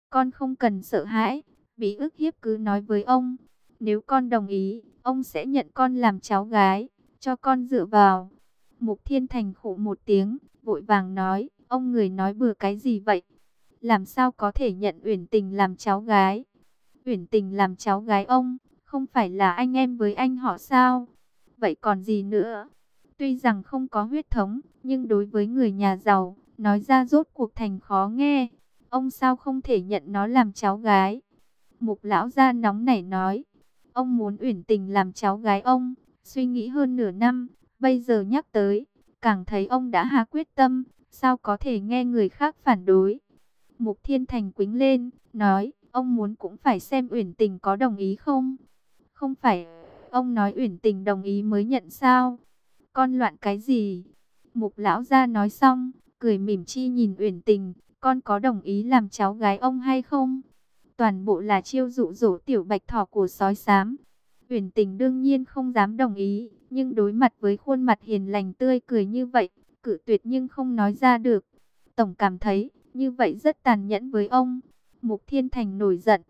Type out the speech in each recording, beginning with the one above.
Con không cần sợ hãi, bị ức hiếp cứ nói với ông. Nếu con đồng ý, ông sẽ nhận con làm cháu gái, cho con dựa vào. Mục Thiên Thành khụ một tiếng, vội vàng nói, ông người nói bừa cái gì vậy? Làm sao có thể nhận Uyển Tình làm cháu gái? Uyển Tình làm cháu gái ông, không phải là anh em với anh họ sao? Vậy còn gì nữa? Tuy rằng không có huyết thống, nhưng đối với người nhà giàu, nói ra rốt cuộc thành khó nghe. Ông sao không thể nhận nó làm cháu gái? Mục lão gia nóng nảy nói, ông muốn Uyển Tình làm cháu gái ông, suy nghĩ hơn nửa năm, bây giờ nhắc tới, càng thấy ông đã hạ quyết tâm, sao có thể nghe người khác phản đối. Mục Thiên Thành quĩnh lên, nói, ông muốn cũng phải xem Uyển Tình có đồng ý không? Không phải, ông nói Uyển Tình đồng ý mới nhận sao? Con loạn cái gì? Mục lão gia nói xong, cười mỉm chi nhìn Uyển Tình, con có đồng ý làm cháu gái ông hay không? Toàn bộ là chiêu dụ dỗ tiểu bạch thỏ của sói xám. Uyển Tình đương nhiên không dám đồng ý, nhưng đối mặt với khuôn mặt hiền lành tươi cười như vậy, cự tuyệt nhưng không nói ra được. Tổng cảm thấy như vậy rất tàn nhẫn với ông. Mục Thiên Thành nổi giận,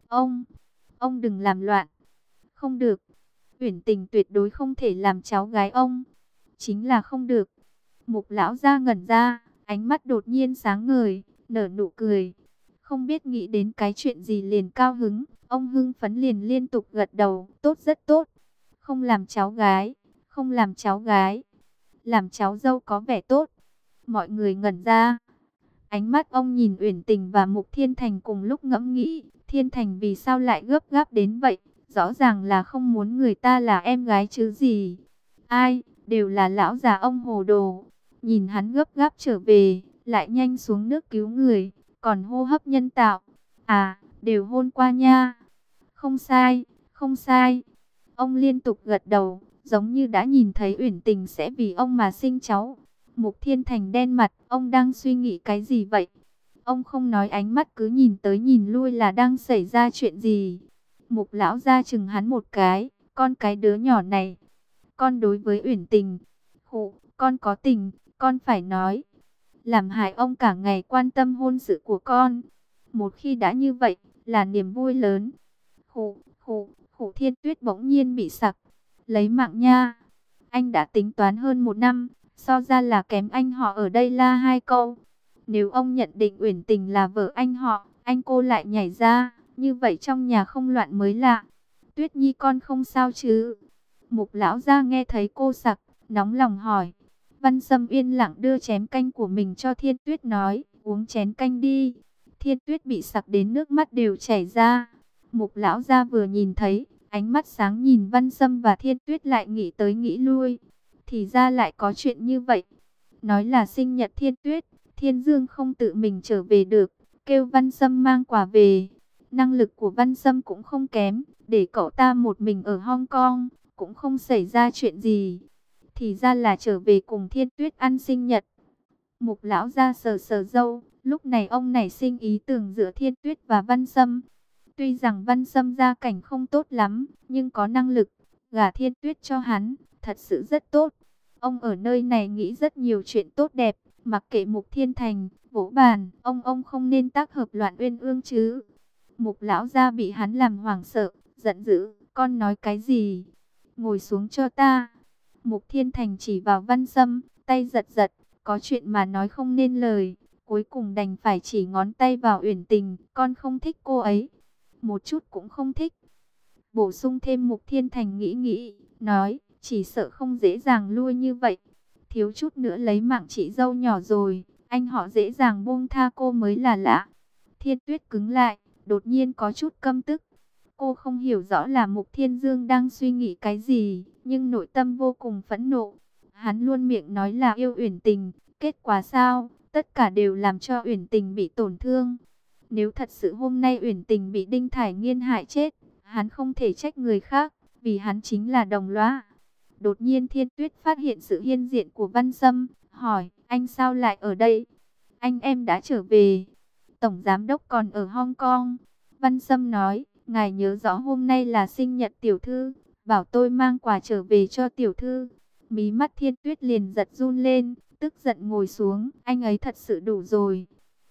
ông đừng làm loạn. Không được, Uyển Tình tuyệt đối không thể làm cháu gái ông. Chính là không được. Mục lão gia ngẩn ra, ánh mắt đột nhiên sáng ngời, nở nụ cười. Không biết nghĩ đến cái chuyện gì liền cao hứng, ông hưng phấn liền liên tục gật đầu, tốt rất tốt. Không làm cháu gái, không làm cháu gái, làm cháu dâu có vẻ tốt. Mọi người ngẩn ra. Ánh mắt ông nhìn Uyển Tình và Mục Thiên Thành cùng lúc ngẫm nghĩ, Thiên Thành vì sao lại gấp gáp đến vậy? Rõ ràng là không muốn người ta là em gái chứ gì. Ai, đều là lão già ông hồ đồ. Nhìn hắn gấp gáp trở về, lại nhanh xuống nước cứu người, còn hô hấp nhân tạo. À, đều hôn qua nha. Không sai, không sai. Ông liên tục gật đầu, giống như đã nhìn thấy Uyển Tình sẽ vì ông mà sinh cháu. Mục Thiên Thành đen mặt, ông đang suy nghĩ cái gì vậy? Ông không nói, ánh mắt cứ nhìn tới nhìn lui là đang xảy ra chuyện gì. Mục lão ra chừng hắn một cái, con cái đứa nhỏ này. Con đối với Uyển Tình, con có tình, con phải nói. Làm hại ông cả ngày quan tâm hôn sự của con. Một khi đã như vậy, là niềm vui lớn. Thiên Tuyết bỗng nhiên bị sặc. Lấy mạng nha. Anh đã tính toán hơn một năm, so ra là kém anh họ ở đây là hai câu. Nếu ông nhận định Uyển Tình là vợ anh họ, anh cô lại nhảy ra, như vậy trong nhà không loạn mới lạ. Tuyết Nhi con không sao chứ? Mục lão gia nghe thấy cô sặc, nóng lòng hỏi. Văn Sâm yên lặng đưa chén canh của mình cho Thiên Tuyết, nói, uống chén canh đi. Thiên Tuyết bị sặc đến nước mắt đều chảy ra. Mục lão gia vừa nhìn thấy, ánh mắt sáng nhìn Văn Sâm và Thiên Tuyết, lại nghĩ tới nghĩ lui. Thì ra lại có chuyện như vậy. Nói là sinh nhật Thiên Tuyết, Thiên Dương không tự mình trở về được, kêu Văn Sâm mang quà về. Năng lực của Văn Sâm cũng không kém, để cậu ta một mình ở Hong Kong, cũng không xảy ra chuyện gì. Thì ra là trở về cùng Thiên Tuyết ăn sinh nhật. Mục lão ra sờ sờ râu, lúc này ông nảy sinh ý tưởng giữa Thiên Tuyết và Văn Sâm. Tuy rằng Văn Sâm gia cảnh không tốt lắm, nhưng có năng lực, gả Thiên Tuyết cho hắn, thật sự rất tốt. Ông ở nơi này nghĩ rất nhiều chuyện tốt đẹp, mặc kệ Mục Thiên Thành, vỗ bàn, ông không nên tác hợp loạn uyên ương chứ. Mục lão gia bị hắn làm hoảng sợ, giận dữ, con nói cái gì? Ngồi xuống cho ta. Mục Thiên Thành chỉ vào Văn Sâm, tay giật giật, có chuyện mà nói không nên lời, cuối cùng đành phải chỉ ngón tay vào Uyển Tình, con không thích cô ấy, một chút cũng không thích. Bổ sung thêm, Mục Thiên Thành nghĩ nghĩ, nói, chỉ sợ không dễ dàng lui như vậy, thiếu chút nữa lấy mạng chị dâu nhỏ rồi, anh họ dễ dàng buông tha cô mới là lạ. Thiên Tuyết cứng lại, đột nhiên có chút căm tức. Cô không hiểu rõ là Mục Thiên Dương đang suy nghĩ cái gì, nhưng nội tâm vô cùng phẫn nộ. Hắn luôn miệng nói là yêu Uyển Tình, kết quả sao? Tất cả đều làm cho Uyển Tình bị tổn thương. Nếu thật sự hôm nay Uyển Tình bị Đinh Thải Nghiên hại chết, hắn không thể trách người khác, vì hắn chính là đồng lõa. Đột nhiên Thiên Tuyết phát hiện sự hiện diện của Văn Sâm, hỏi, anh sao lại ở đây? Anh em đã trở về. Tổng giám đốc còn ở Hong Kong. Văn Sâm nói, ngài nhớ rõ hôm nay là sinh nhật tiểu thư, bảo tôi mang quà trở về cho tiểu thư. Mí mắt Thiên Tuyết liền giật run lên, tức giận ngồi xuống, anh ấy thật sự đủ rồi.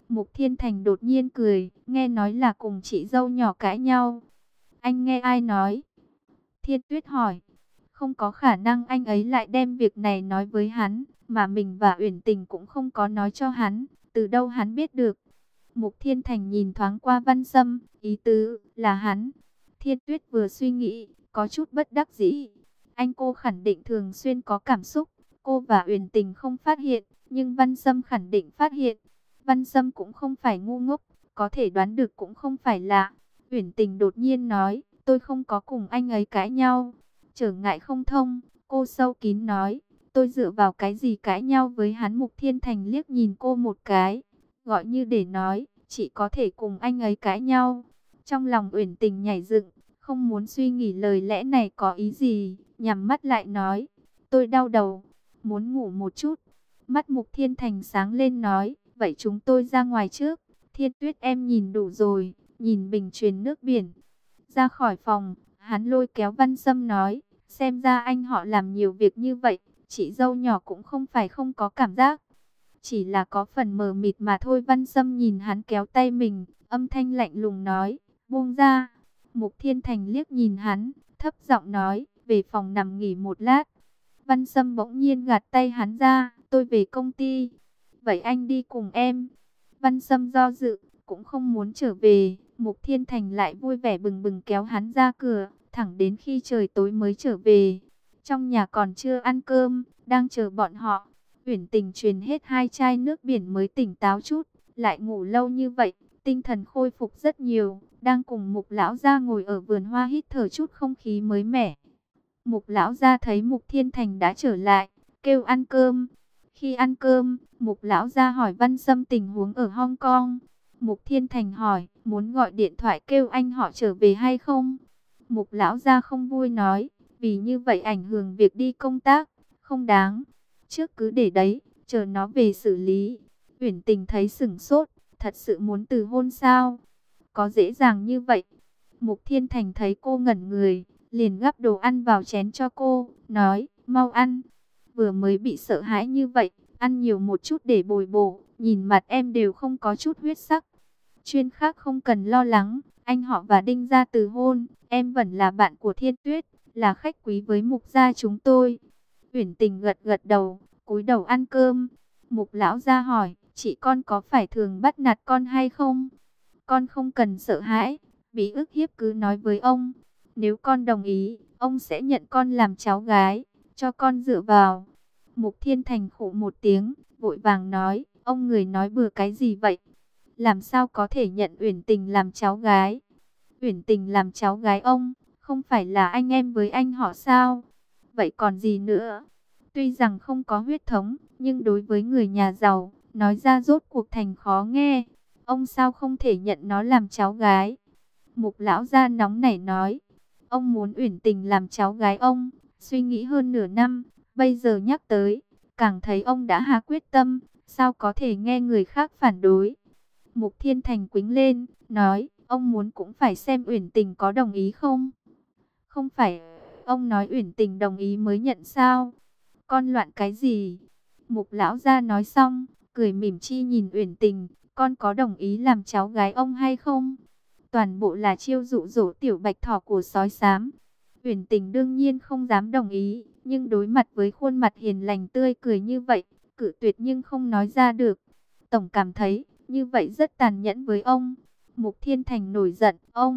Mục Thiên Thành đột nhiên cười, nghe nói là cùng chị dâu nhỏ cãi nhau. Anh nghe ai nói? Thiên Tuyết hỏi. Không có khả năng anh ấy lại đem việc này nói với hắn, mà mình và Uyển Tình cũng không có nói cho hắn, từ đâu hắn biết được? Mục Thiên Thành nhìn thoáng qua Văn Sâm, ý tứ là hắn. Thiên Tuyết vừa suy nghĩ, có chút bất đắc dĩ. Anh cô khẳng định thường xuyên có cảm xúc, cô và Uyển Tình không phát hiện, nhưng Văn Sâm khẳng định phát hiện. Văn Sâm cũng không phải ngu ngốc, có thể đoán được cũng không phải lạ. Uyển Tình đột nhiên nói, tôi không có cùng anh ấy cãi nhau. Trở ngại không thông, cô sâu kín nói, tôi dựa vào cái gì cãi nhau với hắn? Mục Thiên Thành liếc nhìn cô một cái, gọi như để nói, chị có thể cùng anh ấy cãi nhau. Trong lòng Uyển Tình nhảy dựng, không muốn suy nghĩ lời lẽ này có ý gì, nhắm mắt lại nói, tôi đau đầu, muốn ngủ một chút. Mắt Mục Thiên Thành sáng lên nói, vậy chúng tôi ra ngoài trước. Thiên Tuyết em nhìn đủ rồi, nhìn bình truyền nước biển. Ra khỏi phòng, hắn lôi kéo Văn Sâm nói, xem ra anh họ làm nhiều việc như vậy, chị dâu nhỏ cũng không phải không có cảm giác. Chỉ là có phần mờ mịt mà thôi. Văn Sâm nhìn hắn kéo tay mình, âm thanh lạnh lùng nói, buông ra. Mục Thiên Thành liếc nhìn hắn, thấp giọng nói, về phòng nằm nghỉ một lát. Văn Sâm bỗng nhiên gạt tay hắn ra, tôi về công ty. Vậy anh đi cùng em. Văn Sâm do dự, cũng không muốn trở về. Mục Thiên Thành lại vui vẻ bừng bừng kéo hắn ra cửa, thẳng đến khi trời tối mới trở về. Trong nhà còn chưa ăn cơm, đang chờ bọn họ. Uyển Tình truyền hết 2 chai nước biển mới tỉnh táo chút, lại ngủ lâu như vậy, tinh thần khôi phục rất nhiều, đang cùng Mục lão gia ngồi ở vườn hoa hít thở chút không khí mới mẻ. Mục lão gia thấy Mục Thiên Thành đã trở lại, kêu ăn cơm. Khi ăn cơm, Mục lão gia hỏi Văn Sâm tình huống ở Hong Kong. Mục Thiên Thành hỏi, muốn gọi điện thoại kêu anh họ trở về hay không? Mục lão gia không vui nói, vì như vậy ảnh hưởng việc đi công tác, không đáng. Trước cứ để đấy, chờ nó về xử lý. Uyển Tình thấy sửng sốt, thật sự muốn từ hôn sao? Có dễ dàng như vậy? Mục Thiên Thành thấy cô ngẩn người, liền gắp đồ ăn vào chén cho cô, nói, mau ăn. Vừa mới bị sợ hãi như vậy, ăn nhiều một chút để bồi bổ, nhìn mặt em đều không có chút huyết sắc. Chuyên khác không cần lo lắng, anh họ và Đinh gia từ hôn, em vẫn là bạn của Thiên Tuyết, là khách quý với Mục gia chúng tôi. Uyển Tình gật gật đầu, cúi đầu ăn cơm. Mục lão gia hỏi, chị con có phải thường bắt nạt con hay không? Con không cần sợ hãi, bị ức hiếp cứ nói với ông. Nếu con đồng ý, ông sẽ nhận con làm cháu gái, cho con dựa vào. Mục Thiên Thành khụ một tiếng, vội vàng nói, ông người nói bừa cái gì vậy? Làm sao có thể nhận Uyển Tình làm cháu gái? Uyển Tình làm cháu gái ông, không phải là anh em với anh họ sao? Vậy còn gì nữa? Tuy rằng không có huyết thống, nhưng đối với người nhà giàu, nói ra rốt cuộc thành khó nghe. Ông sao không thể nhận nó làm cháu gái? Mục lão gia nóng nảy nói, ông muốn Uyển Tình làm cháu gái ông, suy nghĩ hơn nửa năm, bây giờ nhắc tới, càng thấy ông đã hạ quyết tâm, sao có thể nghe người khác phản đối. Mục Thiên Thành quĩnh lên, nói, ông muốn cũng phải xem Uyển Tình có đồng ý không? Không phải, ông nói Uyển Tình đồng ý mới nhận sao? Con loạn cái gì? Mục lão gia nói xong, cười mỉm chi nhìn Uyển Tình, con có đồng ý làm cháu gái ông hay không? Toàn bộ là chiêu dụ dỗ tiểu bạch thỏ của sói xám. Uyển Tình đương nhiên không dám đồng ý, nhưng đối mặt với khuôn mặt hiền lành tươi cười như vậy, cự tuyệt nhưng không nói ra được. Tổng cảm thấy, như vậy rất tàn nhẫn với ông. Mục Thiên Thành nổi giận,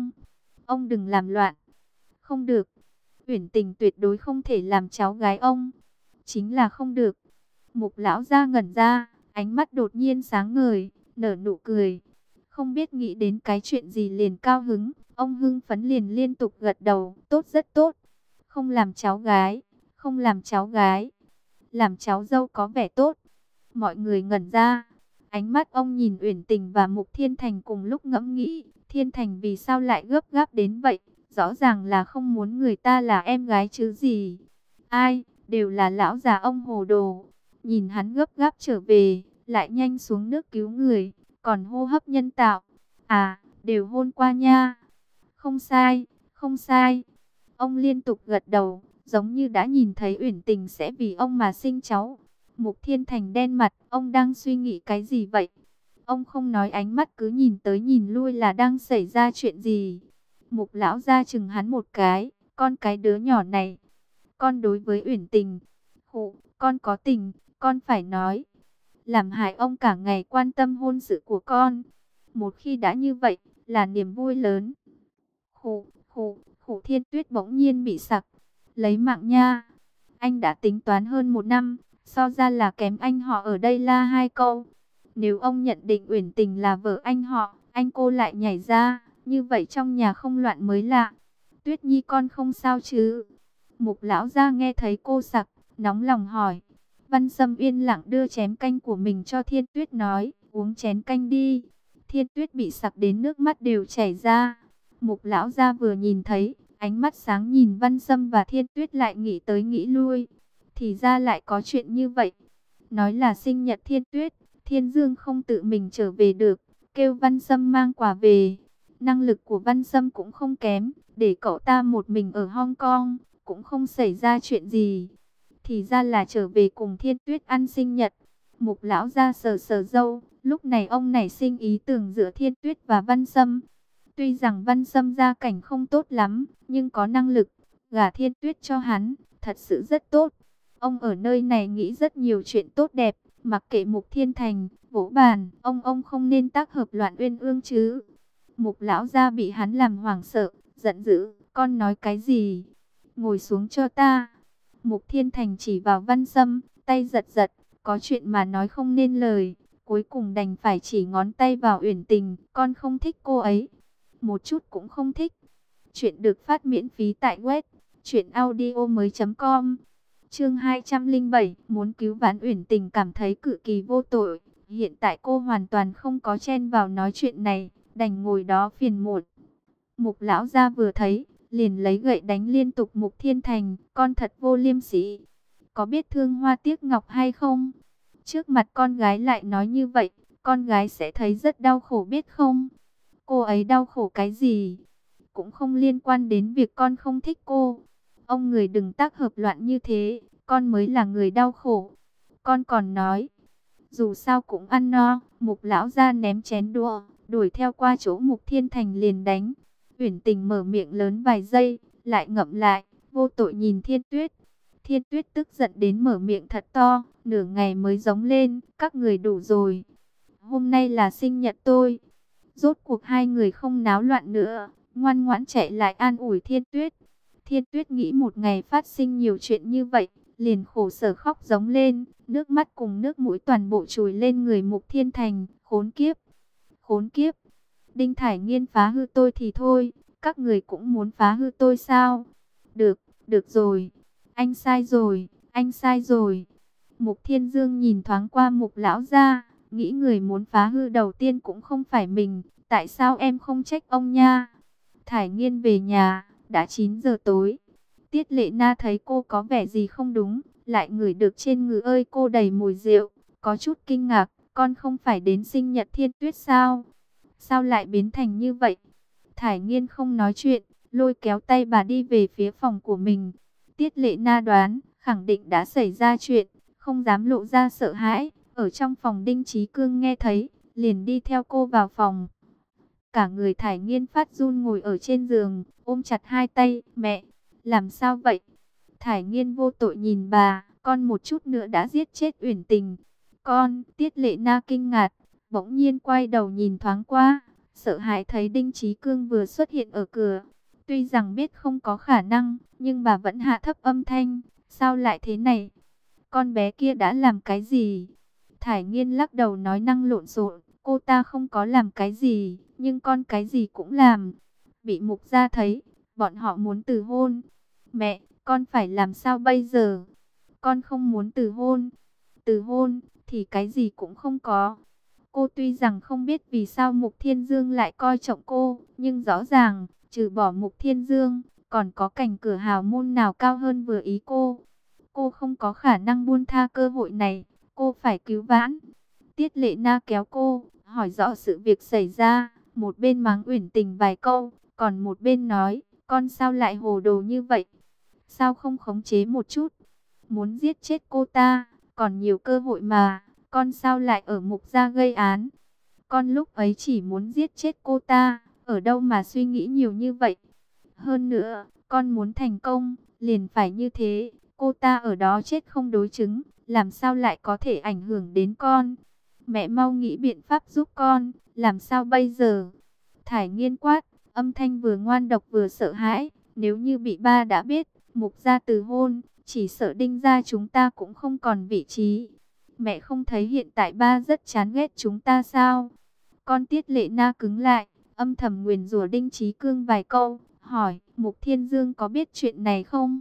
ông đừng làm loạn. Không được, Uyển Tình tuyệt đối không thể làm cháu gái ông. Chính là không được. Mục lão ra ngẩn ra, ánh mắt đột nhiên sáng ngời, nở nụ cười. Không biết nghĩ đến cái chuyện gì liền cao hứng, ông hưng phấn liền liên tục gật đầu, tốt rất tốt. Không làm cháu gái, không làm cháu gái, làm cháu dâu có vẻ tốt. Mọi người ngẩn ra, ánh mắt ông nhìn Uyển Tình và Mục Thiên Thành cùng lúc ngẫm nghĩ, Thiên Thành vì sao lại gấp gáp đến vậy, rõ ràng là không muốn người ta là em gái chứ gì. Ai, đều là lão già ông hồ đồ, nhìn hắn gấp gáp trở về, lại nhanh xuống nước cứu người, còn hô hấp nhân tạo. À, đều hôn qua nha. Không sai, không sai. Ông liên tục gật đầu, giống như đã nhìn thấy Uyển Tình sẽ vì ông mà sinh cháu. Mục Thiên Thành đen mặt, ông đang suy nghĩ cái gì vậy? Ông không nói, ánh mắt cứ nhìn tới nhìn lui là đang xảy ra chuyện gì. Mục lão gia chừng hắn một cái, con cái đứa nhỏ này, con đối với Uyển Tình, con có tình, con phải nói. Làm hại ông cả ngày quan tâm hôn sự của con. Một khi đã như vậy, là niềm vui lớn. Thiên Tuyết bỗng nhiên bị sặc. Lấy mạng nha. Anh đã tính toán hơn 1 năm, so ra là kém anh họ ở đây là 2 câu. Nếu ông nhận định Uyển Tình là vợ anh họ, anh cô lại nhảy ra, như vậy trong nhà không loạn mới lạ. Tuyết Nhi con không sao chứ? Mục lão gia nghe thấy cô sặc, nóng lòng hỏi. Văn Sâm yên lặng đưa chén canh của mình cho Thiên Tuyết, nói, uống chén canh đi. Thiên Tuyết bị sặc đến nước mắt đều chảy ra. Mục lão gia vừa nhìn thấy, ánh mắt sáng nhìn Văn Sâm và Thiên Tuyết, lại nghĩ tới nghĩ lui. Thì ra lại có chuyện như vậy. Nói là sinh nhật Thiên Tuyết, Thiên Dương không tự mình trở về được, kêu Văn Sâm mang quà về. Năng lực của Văn Sâm cũng không kém, để cậu ta một mình ở Hong Kong, cũng không xảy ra chuyện gì. Thì ra là trở về cùng Thiên Tuyết ăn sinh nhật. Mục lão gia sờ sờ râu, lúc này ông nảy sinh ý tưởng giữa Thiên Tuyết và Văn Sâm. Tuy rằng Văn Sâm gia cảnh không tốt lắm, nhưng có năng lực, gả Thiên Tuyết cho hắn, thật sự rất tốt. Ông ở nơi này nghĩ rất nhiều chuyện tốt đẹp, mặc kệ Mục Thiên Thành, vỗ bàn, ông không nên tác hợp Loạn Uyên Ương chứ. Mục lão gia bị hắn làm hoảng sợ, giận dữ, con nói cái gì? Ngồi xuống cho ta. Mục Thiên Thành chỉ vào Văn Sâm, tay giật giật, có chuyện mà nói không nên lời, cuối cùng đành phải chỉ ngón tay vào Uyển Tình, con không thích cô ấy. Một chút cũng không thích. Chuyện được phát miễn phí tại web truyệnaudiomoi.com. Chương 207, muốn cứu vãn Uyển Tình cảm thấy cực kỳ vô tội, hiện tại cô hoàn toàn không có chen vào nói chuyện này, đành ngồi đó phiền muộn. Mục lão gia vừa thấy, liền lấy gậy đánh liên tục Mục Thiên Thành, con thật vô liêm sỉ. Có biết thương hoa tiếc ngọc hay không? Trước mặt con gái lại nói như vậy, con gái sẽ thấy rất đau khổ biết không? Cô ấy đau khổ cái gì? Cũng không liên quan đến việc con không thích cô. Ông người đừng tác hợp loạn như thế, con mới là người đau khổ. Con còn nói, dù sao cũng ăn no. Mục lão gia ném chén đũa, đuổi theo qua chỗ Mục Thiên Thành liền đánh. Uyển Tình mở miệng lớn vài giây, lại ngậm lại, vô tội nhìn Thiên Tuyết. Thiên Tuyết tức giận đến mở miệng thật to, nửa ngày mới giống lên, các người đủ rồi. Hôm nay là sinh nhật tôi. Rốt cuộc hai người không náo loạn nữa, ngoan ngoãn chạy lại an ủi Thiên Tuyết. Thiên Tuyết nghĩ một ngày phát sinh nhiều chuyện như vậy, liền khổ sở khóc giống lên, nước mắt cùng nước mũi toàn bộ trùi lên người Mục Thiên Thành. Khốn kiếp, khốn kiếp. Đinh Thải Nghiên phá hư tôi thì thôi, các người cũng muốn phá hư tôi sao? Được, được rồi, anh sai rồi, anh sai rồi. Mục Thiên Dương nhìn thoáng qua Mục lão gia, nghĩ người muốn phá hư đầu tiên cũng không phải mình, tại sao em không trách ông nha? Thải Nghiên về nhà, đã 9 giờ tối. Tiết Lệ Na thấy cô có vẻ gì không đúng, lại ngửi được trên người ơi cô đầy mùi rượu, có chút kinh ngạc, con không phải đến sinh nhật Thiên Tuyết sao? Sao lại biến thành như vậy? Thải Nghiên không nói chuyện, lôi kéo tay bà đi về phía phòng của mình. Tiết Lệ Na đoán, khẳng định đã xảy ra chuyện, không dám lộ ra sợ hãi. Ở trong phòng Đinh Chí Cương nghe thấy, liền đi theo cô vào phòng. Cả người Thải Nghiên phát run ngồi ở trên giường, ôm chặt hai tay, mẹ, làm sao vậy? Thải Nghiên vô tội nhìn bà, con một chút nữa đã giết chết Uyển Tình. Con, Tiết Lệ Na kinh ngạc, bỗng nhiên quay đầu nhìn thoáng qua, sợ hãi thấy Đinh Chí Cương vừa xuất hiện ở cửa. Tuy rằng biết không có khả năng, nhưng bà vẫn hạ thấp âm thanh, sao lại thế này? Con bé kia đã làm cái gì? Thải Nghiên lắc đầu nói năng lộn xộn, cô ta không có làm cái gì, nhưng con cái gì cũng làm. Bị Mục gia thấy, bọn họ muốn từ hôn. Mẹ, con phải làm sao bây giờ? Con không muốn từ hôn. Từ hôn thì cái gì cũng không có. Cô tuy rằng không biết vì sao Mục Thiên Dương lại coi trọng cô, nhưng rõ ràng, trừ bỏ Mục Thiên Dương, còn có cảnh cửa hào môn nào cao hơn vừa ý cô. Cô không có khả năng buông tha cơ hội này, cô phải cứu vãn. Tiết Lệ Na kéo cô, hỏi rõ sự việc xảy ra, một bên mắng Uyển Tình vài câu, còn một bên nói, con sao lại hồ đồ như vậy? Sao không khống chế một chút? Muốn giết chết cô ta, còn nhiều cơ hội mà, con sao lại ở Mục gia gây án? Con lúc ấy chỉ muốn giết chết cô ta, ở đâu mà suy nghĩ nhiều như vậy. Hơn nữa, con muốn thành công, liền phải như thế. Cô ta ở đó chết không đối chứng, làm sao lại có thể ảnh hưởng đến con. Mẹ mau nghĩ biện pháp giúp con, làm sao bây giờ? Thải Nghiên quát, âm thanh vừa ngoan độc vừa sợ hãi. Nếu như bị ba đã biết, Mục gia từ hôn, chỉ sợ Đinh gia chúng ta cũng không còn vị trí. Mẹ không thấy hiện tại ba rất chán ghét chúng ta sao? Con Tiết Lệ Na cứng lại, âm thầm nguyền rủa Đinh Chí Cương vài câu, hỏi, Mục Thiên Dương có biết chuyện này không?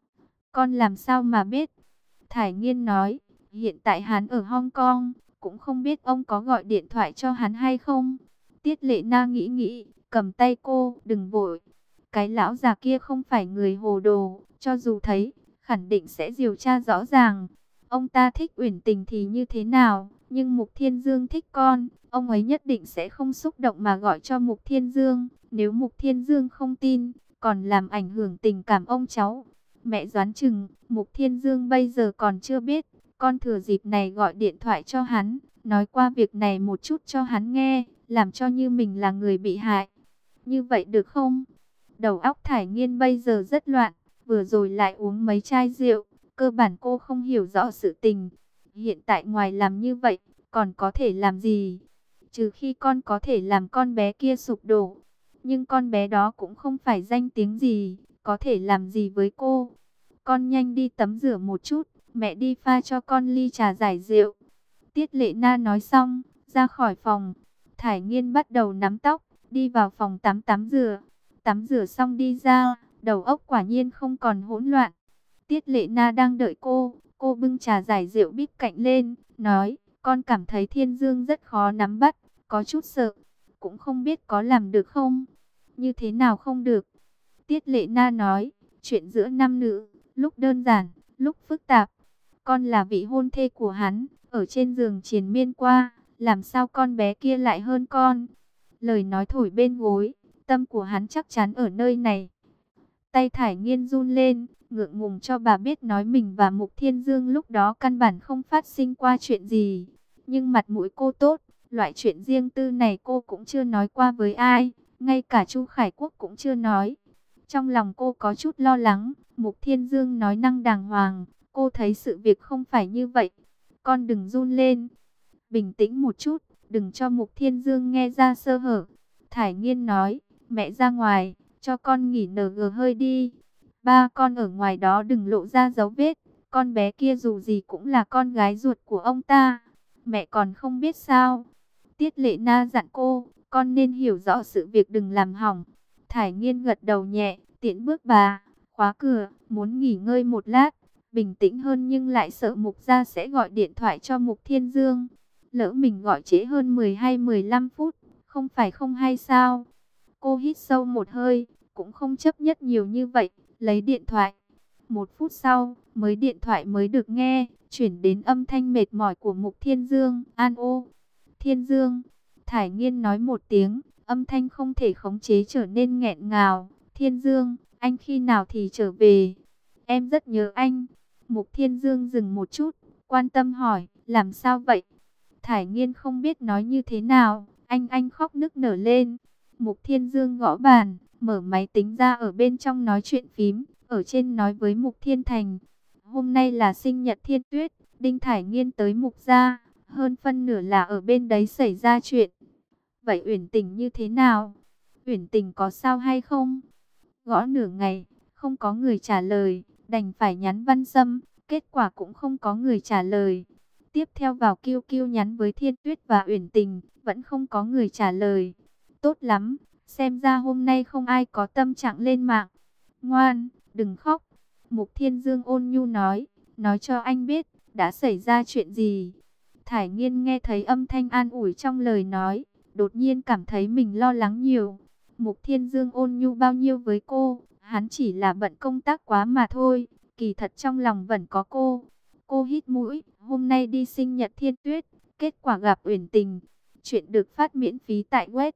Con làm sao mà biết? Thải Nghiên nói, hiện tại hắn ở Hong Kong, cũng không biết ông có gọi điện thoại cho hắn hay không. Tiết Lệ Na nghĩ nghĩ, cầm tay cô, đừng vội. Cái lão già kia không phải người hồ đồ, cho dù thấy, khẳng định sẽ điều tra rõ ràng. Ông ta thích Uyển Tình thì như thế nào, nhưng Mục Thiên Dương thích con, ông ấy nhất định sẽ không xúc động mà gọi cho Mục Thiên Dương. Nếu Mục Thiên Dương không tin, còn làm ảnh hưởng tình cảm ông cháu. Mẹ đoán chừng, Mục Thiên Dương bây giờ còn chưa biết, con thừa dịp này gọi điện thoại cho hắn, nói qua việc này một chút cho hắn nghe, làm cho như mình là người bị hại. Như vậy được không? Đầu óc Thải Nghiên bây giờ rất loạn, vừa rồi lại uống mấy chai rượu, cơ bản cô không hiểu rõ sự tình. Hiện tại ngoài làm như vậy, còn có thể làm gì? Trừ khi con có thể làm con bé kia sụp đổ. Nhưng con bé đó cũng không phải danh tiếng gì, có thể làm gì với cô? Con nhanh đi tắm rửa một chút, mẹ đi pha cho con ly trà giải rượu. Tiết Lệ Na nói xong, ra khỏi phòng. Thải Nghiên bắt đầu nắm tóc, đi vào phòng tắm tắm rửa. Tắm rửa xong đi ra, đầu óc quả nhiên không còn hỗn loạn. Tiết Lệ Na đang đợi cô bưng trà giải rượu bíp cạnh lên, nói, con cảm thấy Thiên Dương rất khó nắm bắt, có chút sợ, cũng không biết có làm được không. Như thế nào không được? Tiết Lệ Na nói, chuyện giữa nam nữ, lúc đơn giản, lúc phức tạp. Con là vị hôn thê của hắn, ở trên giường triền miên qua, làm sao con bé kia lại hơn con? Lời nói thổi bên gối, tâm của hắn chắc chắn ở nơi này. Tay Thải Nghiên run lên, ngượng ngùng cho bà biết nói mình và Mục Thiên Dương lúc đó căn bản không phát sinh qua chuyện gì. Nhưng mặt mũi cô tốt, loại chuyện riêng tư này cô cũng chưa nói qua với ai, ngay cả Chu Khải Quốc cũng chưa nói. Trong lòng cô có chút lo lắng, Mục Thiên Dương nói năng đàng hoàng, cô thấy sự việc không phải như vậy. Con đừng run lên, bình tĩnh một chút, đừng cho Mục Thiên Dương nghe ra sơ hở. Thải Nghiên nói, mẹ ra ngoài, cho con nghỉ ng hơi đi. Ba con ở ngoài đó đừng lộ ra dấu vết, con bé kia dù gì cũng là con gái ruột của ông ta. Mẹ còn không biết sao? Tiết Lệ Na dặn cô, con nên hiểu rõ sự việc đừng làm hỏng. Thải Nghiên gật đầu nhẹ, tiễn bước bà, khóa cửa, muốn nghỉ ngơi một lát, bình tĩnh hơn nhưng lại sợ Mục gia sẽ gọi điện thoại cho Mục Thiên Dương. Lỡ mình gọi trễ hơn 10 hay 15 phút, không phải không hay sao? Cô hít sâu một hơi, cũng không chấp nhất nhiều như vậy, lấy điện thoại. 1 phút sau, điện thoại mới được nghe, chuyển đến âm thanh mệt mỏi của Mục Thiên Dương. An ô, Thiên Dương, Thải Nghiên nói một tiếng, âm thanh không thể khống chế trở nên nghẹn ngào. Thiên Dương, anh khi nào thì trở về? Em rất nhớ anh. Mục Thiên Dương dừng một chút, quan tâm hỏi, làm sao vậy? Thải Nghiên không biết nói như thế nào, anh khóc nức nở lên. Mục Thiên Dương gõ bàn, mở máy tính ra ở bên trong nói chuyện phím, ở trên nói với Mục Thiên Thành. Hôm nay là sinh nhật Thiên Tuyết, Đinh Thải Nghiên tới Mục gia, hơn phân nửa là ở bên đấy xảy ra chuyện. Vậy Uyển Tình như thế nào? Uyển Tình có sao hay không? Gõ nửa ngày, không có người trả lời, đành phải nhắn Văn Sâm, kết quả cũng không có người trả lời. Tiếp theo vào QQ nhắn với Thiên Tuyết và Uyển Tình, vẫn không có người trả lời. Tốt lắm, xem ra hôm nay không ai có tâm trạng lên mạng. Ngoan, đừng khóc. Mục Thiên Dương ôn nhu nói cho anh biết, đã xảy ra chuyện gì. Thải Nghiên nghe thấy âm thanh an ủi trong lời nói, đột nhiên cảm thấy mình lo lắng nhiều. Mục Thiên Dương ôn nhu bao nhiêu với cô, hắn chỉ là bận công tác quá mà thôi, kỳ thật trong lòng vẫn có cô. Cô hít mũi, hôm nay đi sinh nhật Thiên Tuyết, kết quả gặp Uyển Tình. Chuyện được phát miễn phí tại web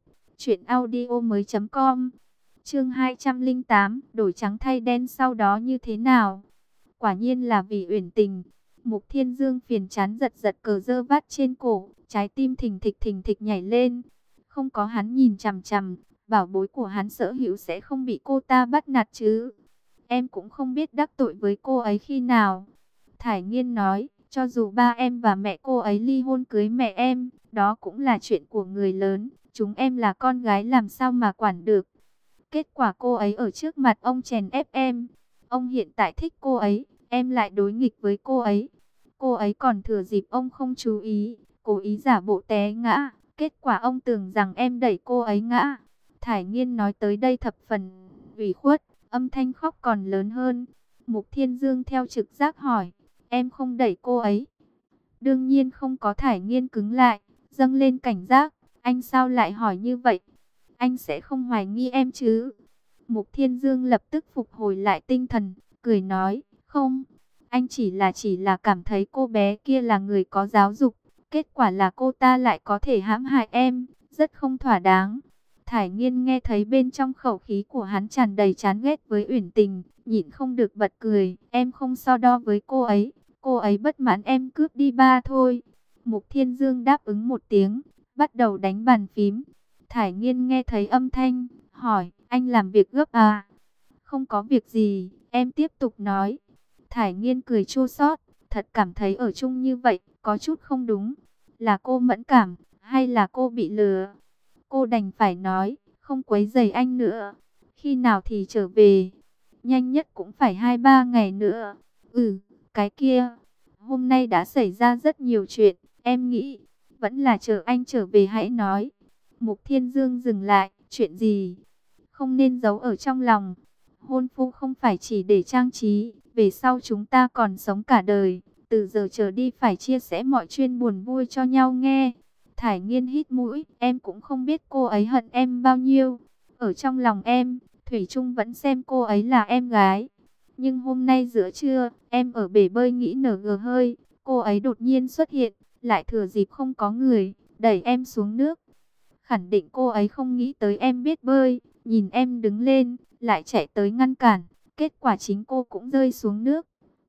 truyệnaudiomoi.com. Chương 208, đổi trắng thay đen sau đó như thế nào? Quả nhiên là vì Uyển Tình. Mục Thiên Dương phiền chán giật giật cờ dơ vắt trên cổ, trái tim thình thịch nhảy lên. Không có hắn nhìn chằm chằm, bảo bối của hắn sở hữu sẽ không bị cô ta bắt nạt chứ. Em cũng không biết đắc tội với cô ấy khi nào. Thải Nghiên nói, cho dù ba em và mẹ cô ấy ly hôn cưới mẹ em, đó cũng là chuyện của người lớn. Chúng em là con gái làm sao mà quản được. Kết quả cô ấy ở trước mặt ông chèn ép em. Ông hiện tại thích cô ấy, em lại đối nghịch với cô ấy. Cô ấy còn thừa dịp ông không chú ý, cố ý giả bộ té ngã. Kết quả ông tưởng rằng em đẩy cô ấy ngã. Thải Nghiên nói tới đây thập phần ủy khuất, âm thanh khóc còn lớn hơn. Mục Thiên Dương theo trực giác hỏi, em không đẩy cô ấy. Đương nhiên không có. Thải Nghiên cứng lại, dâng lên cảnh giác. Anh sao lại hỏi như vậy? Anh sẽ không hoài nghi em chứ? Mục Thiên Dương lập tức phục hồi lại tinh thần, cười nói, không. Anh chỉ là cảm thấy cô bé kia là người có giáo dục. Kết quả là cô ta lại có thể hãm hại em, rất không thỏa đáng. Thải Nghiên nghe thấy bên trong khẩu khí của hắn tràn đầy chán ghét với Uyển Tình, nhịn không được bật cười. Em không so đo với cô ấy bất mãn em cướp đi ba thôi. Mục Thiên Dương đáp ứng một tiếng, bắt đầu đánh bàn phím. Thải Nghiên nghe thấy âm thanh, hỏi, anh làm việc gấp à? Không có việc gì, em tiếp tục nói. Thải Nghiên cười chua xót, thật cảm thấy ở chung như vậy, có chút không đúng. Là cô mẫn cảm, hay là cô bị lừa? Cô đành phải nói, không quấy rầy anh nữa. Khi nào thì trở về? Nhanh nhất cũng phải 2-3 ngày nữa. Ừ, cái kia, hôm nay đã xảy ra rất nhiều chuyện, em nghĩ, vẫn là chờ anh trở về hãy nói. Mục Thiên Dương dừng lại, chuyện gì? Không nên giấu ở trong lòng. Hôn phu không phải chỉ để trang trí, về sau chúng ta còn sống cả đời. Từ giờ trở đi phải chia sẻ mọi chuyện buồn vui cho nhau nghe. Thải Nghiên hít mũi, em cũng không biết cô ấy hận em bao nhiêu. Ở trong lòng em, thủy chung vẫn xem cô ấy là em gái. Nhưng hôm nay giữa trưa, em ở bể bơi nghĩ NG hơi, cô ấy đột nhiên xuất hiện, lại thừa dịp không có người, đẩy em xuống nước. Khẳng định cô ấy không nghĩ tới em biết bơi, nhìn em đứng lên, lại chạy tới ngăn cản, kết quả chính cô cũng rơi xuống nước.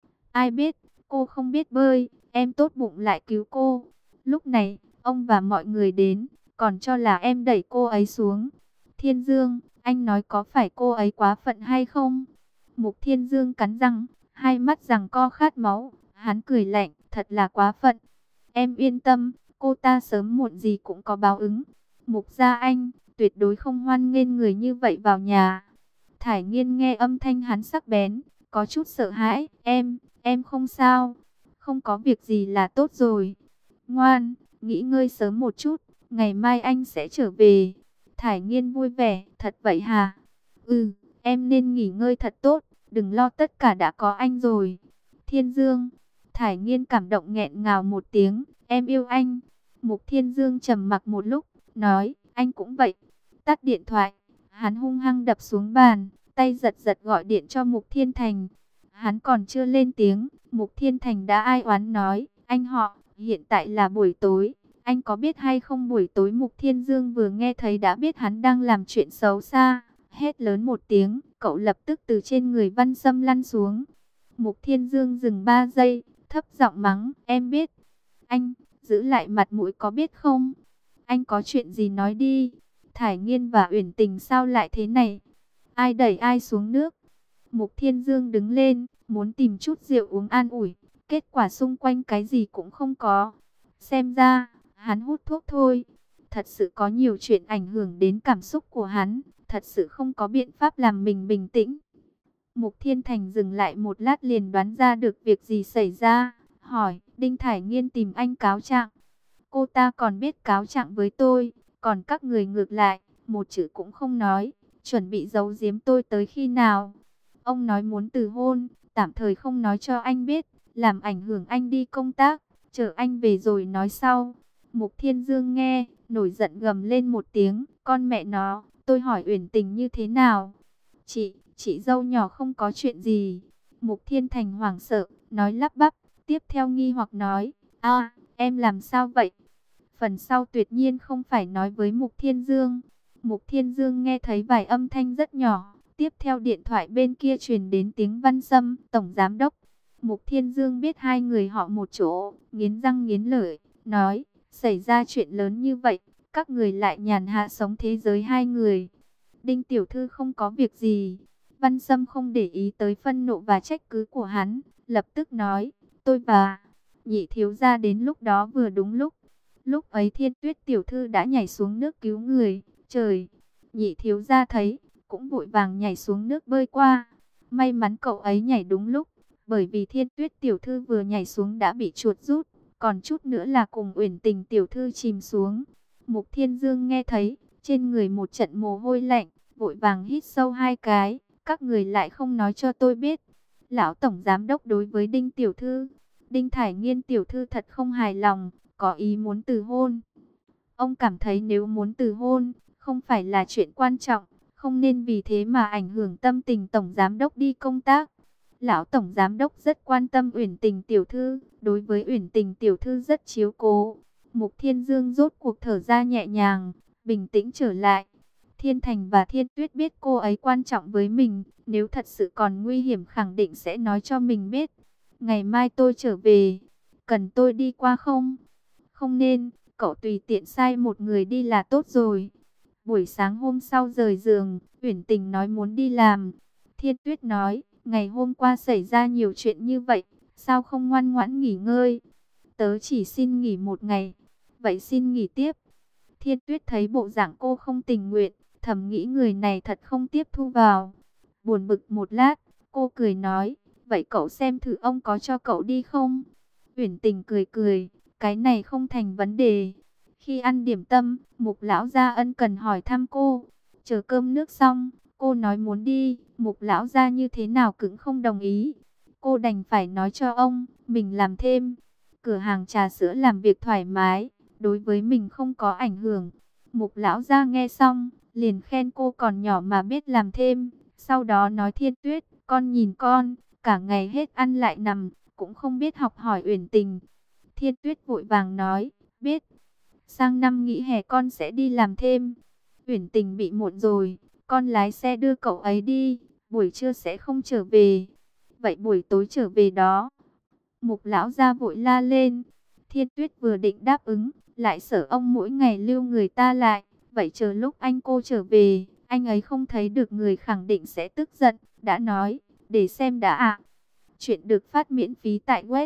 Ai biết, cô không biết bơi, em tốt bụng lại cứu cô. Lúc này, ông và mọi người đến, còn cho là em đẩy cô ấy xuống. Thiên Dương, anh nói có phải cô ấy quá phận hay không? Mục Thiên Dương cắn răng, hai mắt giằng co khát máu, hắn cười lạnh, thật là quá phận. Em yên tâm, cô ta sớm muộn gì cũng có báo ứng. Mục gia anh, tuyệt đối không hoan nghênh người như vậy vào nhà. Thải Nghiên nghe âm thanh hắn sắc bén, có chút sợ hãi. Em không sao, không có việc gì là tốt rồi. Ngoan, nghỉ ngơi sớm một chút, ngày mai anh sẽ trở về. Thải Nghiên vui vẻ, thật vậy hả? Ừ, em nên nghỉ ngơi thật tốt, đừng lo, tất cả đã có anh rồi. Thiên Dương, Thải Nghiên cảm động nghẹn ngào một tiếng, em yêu anh. Mục Thiên Dương trầm mặc một lúc, nói, anh cũng vậy. Tắt điện thoại, hắn hung hăng đập xuống bàn, tay giật giật gọi điện cho Mục Thiên Thành. Hắn còn chưa lên tiếng, Mục Thiên Thành đã ai oán nói, anh họ, hiện tại là buổi tối, anh có biết hay không? Buổi tối Mục Thiên Dương vừa nghe thấy đã biết hắn đang làm chuyện xấu xa, hét lớn một tiếng, cậu lập tức từ trên người Văn Sâm lăn xuống. Mục Thiên Dương dừng 3 giây, thấp giọng mắng, em biết. Anh, giữ lại mặt mũi có biết không? Anh có chuyện gì nói đi. Thải Nghiên và Uyển Tình sao lại thế này? Ai đẩy ai xuống nước? Mục Thiên Dương đứng lên, muốn tìm chút rượu uống an ủi. Kết quả xung quanh cái gì cũng không có. Xem ra, hắn hút thuốc thôi. Thật sự có nhiều chuyện ảnh hưởng đến cảm xúc của hắn. Thật sự không có biện pháp làm mình bình tĩnh. Mục Thiên Thành dừng lại một lát liền đoán ra được việc gì xảy ra. Hỏi, Đinh Thải Nghiên tìm anh cáo trạng. Cô ta còn biết cáo trạng với tôi. Còn các người ngược lại, một chữ cũng không nói. Chuẩn bị giấu giếm tôi tới khi nào? Ông nói muốn từ hôn, tạm thời không nói cho anh biết, làm ảnh hưởng anh đi công tác, chờ anh về rồi nói sau. Mục Thiên Dương nghe, nổi giận gầm lên một tiếng, con mẹ nó, tôi hỏi Uyển Tình như thế nào? Chị dâu nhỏ không có chuyện gì. Mục Thiên Thành hoảng sợ, nói lắp bắp, tiếp theo nghi hoặc nói, em làm sao vậy? Phần sau tuyệt nhiên không phải nói với Mục Thiên Dương. Mục Thiên Dương nghe thấy vài âm thanh rất nhỏ. Tiếp theo điện thoại bên kia truyền đến tiếng Văn Sâm, tổng giám đốc. Mục Thiên Dương biết hai người họ một chỗ, nghiến răng nghiến lợi, nói, Xảy ra chuyện lớn như vậy, các người lại nhàn hạ sống thế giới hai người. Đinh tiểu thư không có việc gì. Văn Sâm không để ý tới phân nộ và trách cứ của hắn, lập tức nói, tôi và Nhị thiếu gia đến lúc đó vừa đúng lúc. Lúc ấy Thiên Tuyết tiểu thư đã nhảy xuống nước cứu người. Trời, Nhị thiếu gia thấy, cũng vội vàng nhảy xuống nước bơi qua. May mắn cậu ấy nhảy đúng lúc, bởi vì Thiên Tuyết tiểu thư vừa nhảy xuống đã bị chuột rút, còn chút nữa là cùng Uyển Tình tiểu thư chìm xuống. Mục Thiên Dương nghe thấy, trên người một trận mồ hôi lạnh, vội vàng hít sâu hai cái. Các người lại không nói cho tôi biết. Lão tổng giám đốc đối với Đinh tiểu thư, Đinh Thải Nghiên tiểu thư thật không hài lòng, có ý muốn từ hôn. Ông cảm thấy nếu muốn từ hôn, không phải là chuyện quan trọng, không nên vì thế mà ảnh hưởng tâm tình tổng giám đốc đi công tác. Lão tổng giám đốc rất quan tâm Uyển Tình tiểu thư, đối với Uyển Tình tiểu thư rất chiếu cố. Mục Thiên Dương rốt cuộc thở ra nhẹ nhàng, bình tĩnh trở lại. Thiên Thành và Thiên Tuyết biết cô ấy quan trọng với mình, nếu thật sự còn nguy hiểm khẳng định sẽ nói cho mình biết. Ngày mai tôi trở về, cần tôi đi qua không? Không nên, cậu tùy tiện sai một người đi là tốt rồi. Buổi sáng hôm sau rời giường, Uyển Tình nói muốn đi làm. Thiên Tuyết nói, ngày hôm qua xảy ra nhiều chuyện như vậy, sao không ngoan ngoãn nghỉ ngơi? Tớ chỉ xin nghỉ một ngày, vậy xin nghỉ tiếp. Thiên Tuyết thấy bộ dạng cô không tình nguyện, thầm nghĩ người này thật không tiếp thu vào. Buồn bực một lát, cô cười nói, vậy cậu xem thử ông có cho cậu đi không? Uyển Tình cười cười, cái này không thành vấn đề. Khi ăn điểm tâm, Mục lão gia ân cần hỏi thăm cô. Chờ cơm nước xong, cô nói muốn đi, Mục lão gia như thế nào cũng không đồng ý. Cô đành phải nói cho ông, mình làm thêm. Cửa hàng trà sữa làm việc thoải mái, đối với mình không có ảnh hưởng. Mục lão gia nghe xong, liền khen cô còn nhỏ mà biết làm thêm. Sau đó nói Thiên Tuyết, con nhìn con, cả ngày hết ăn lại nằm, cũng không biết học hỏi Uyển Tình. Thiên Tuyết vội vàng nói, biết. Sang năm nghỉ hè con sẽ đi làm thêm. Uyển Tình bị muộn rồi, con lái xe đưa cậu ấy đi, buổi trưa sẽ không trở về. Vậy buổi tối trở về đó. Mục lão gia vội la lên. Thiên Tuyết vừa định đáp ứng, lại sợ ông mỗi ngày lưu người ta lại. Vậy chờ lúc anh cô trở về, anh ấy không thấy được người khẳng định sẽ tức giận. Đã nói, để xem đã ạ. Chuyện được phát miễn phí tại web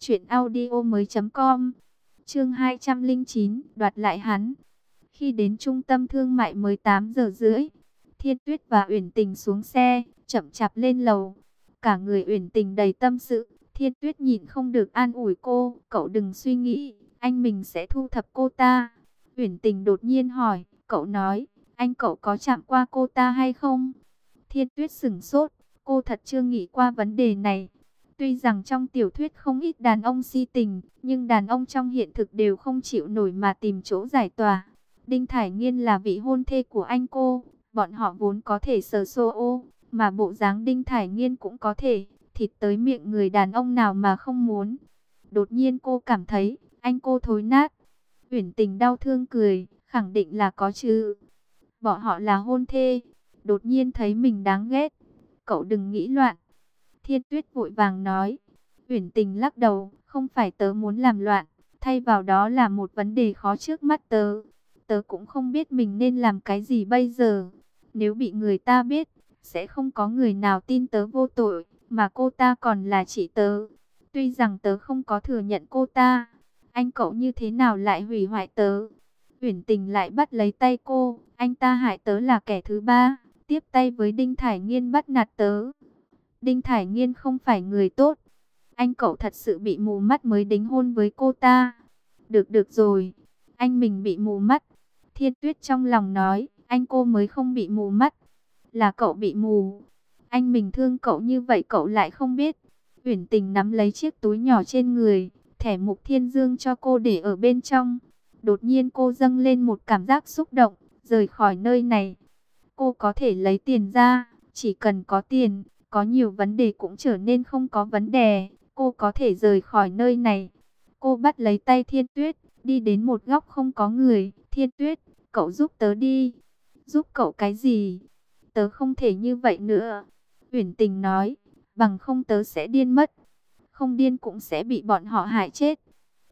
truyệnaudiomoi.com. Chương 209, đoạt lại hắn. Khi đến trung tâm thương mại mới 8 giờ rưỡi, Thiên Tuyết và Uyển Tình xuống xe, chậm chạp lên lầu. Cả người Uyển Tình đầy tâm sự, Thiên Tuyết nhìn không được an ủi cô, cậu đừng suy nghĩ, anh mình sẽ thu thập cô ta. Uyển Tình đột nhiên hỏi, cậu nói, anh cậu có chạm qua cô ta hay không? Thiên Tuyết sửng sốt, cô thật chưa nghĩ qua vấn đề này. Tuy rằng trong tiểu thuyết không ít đàn ông si tình, nhưng đàn ông trong hiện thực đều không chịu nổi mà tìm chỗ giải tỏa. Đinh Thải Nghiên là vị hôn thê của anh cô, bọn họ vốn có thể sờ xô ô, mà bộ dáng Đinh Thải Nghiên cũng có thể, thịt tới miệng người đàn ông nào mà không muốn. Đột nhiên cô cảm thấy, anh cô thối nát. Uyển Tình đau thương cười, khẳng định là có chứ. Bọn họ là hôn thê, đột nhiên thấy mình đáng ghét. Cậu đừng nghĩ loạn. Thiên Tuyết vội vàng nói. Uyển Tình lắc đầu, không phải tớ muốn làm loạn, thay vào đó là một vấn đề khó trước mắt tớ. Tớ cũng không biết mình nên làm cái gì bây giờ. Nếu bị người ta biết, sẽ không có người nào tin tớ vô tội, mà cô ta còn là chị tớ. Tuy rằng tớ không có thừa nhận cô ta, anh cậu như thế nào lại hủy hoại tớ? Uyển Tình lại bắt lấy tay cô, anh ta hại tớ là kẻ thứ ba, tiếp tay với Đinh Thải Nghiên bắt nạt tớ. Đinh Thải Nghiên không phải người tốt. Anh cậu thật sự bị mù mắt mới đính hôn với cô ta. Được rồi. Anh mình bị mù mắt. Thiên Tuyết trong lòng nói. Anh cô mới không bị mù mắt. Là cậu bị mù. Anh mình thương cậu như vậy cậu lại không biết. Uyển Tình nắm lấy chiếc túi nhỏ trên người. Thẻ Mục Thiên Dương cho cô để ở bên trong. Đột nhiên cô dâng lên một cảm giác xúc động. Rời khỏi nơi này. Cô có thể lấy tiền ra. Chỉ cần có tiền, có nhiều vấn đề cũng trở nên không có vấn đề. Cô có thể rời khỏi nơi này. Cô bắt lấy tay Thiên Tuyết, đi đến một góc không có người. Thiên Tuyết, cậu giúp tớ đi. Giúp cậu cái gì? Tớ không thể như vậy nữa. Uyển Tình nói, bằng không tớ sẽ điên mất. Không điên cũng sẽ bị bọn họ hại chết.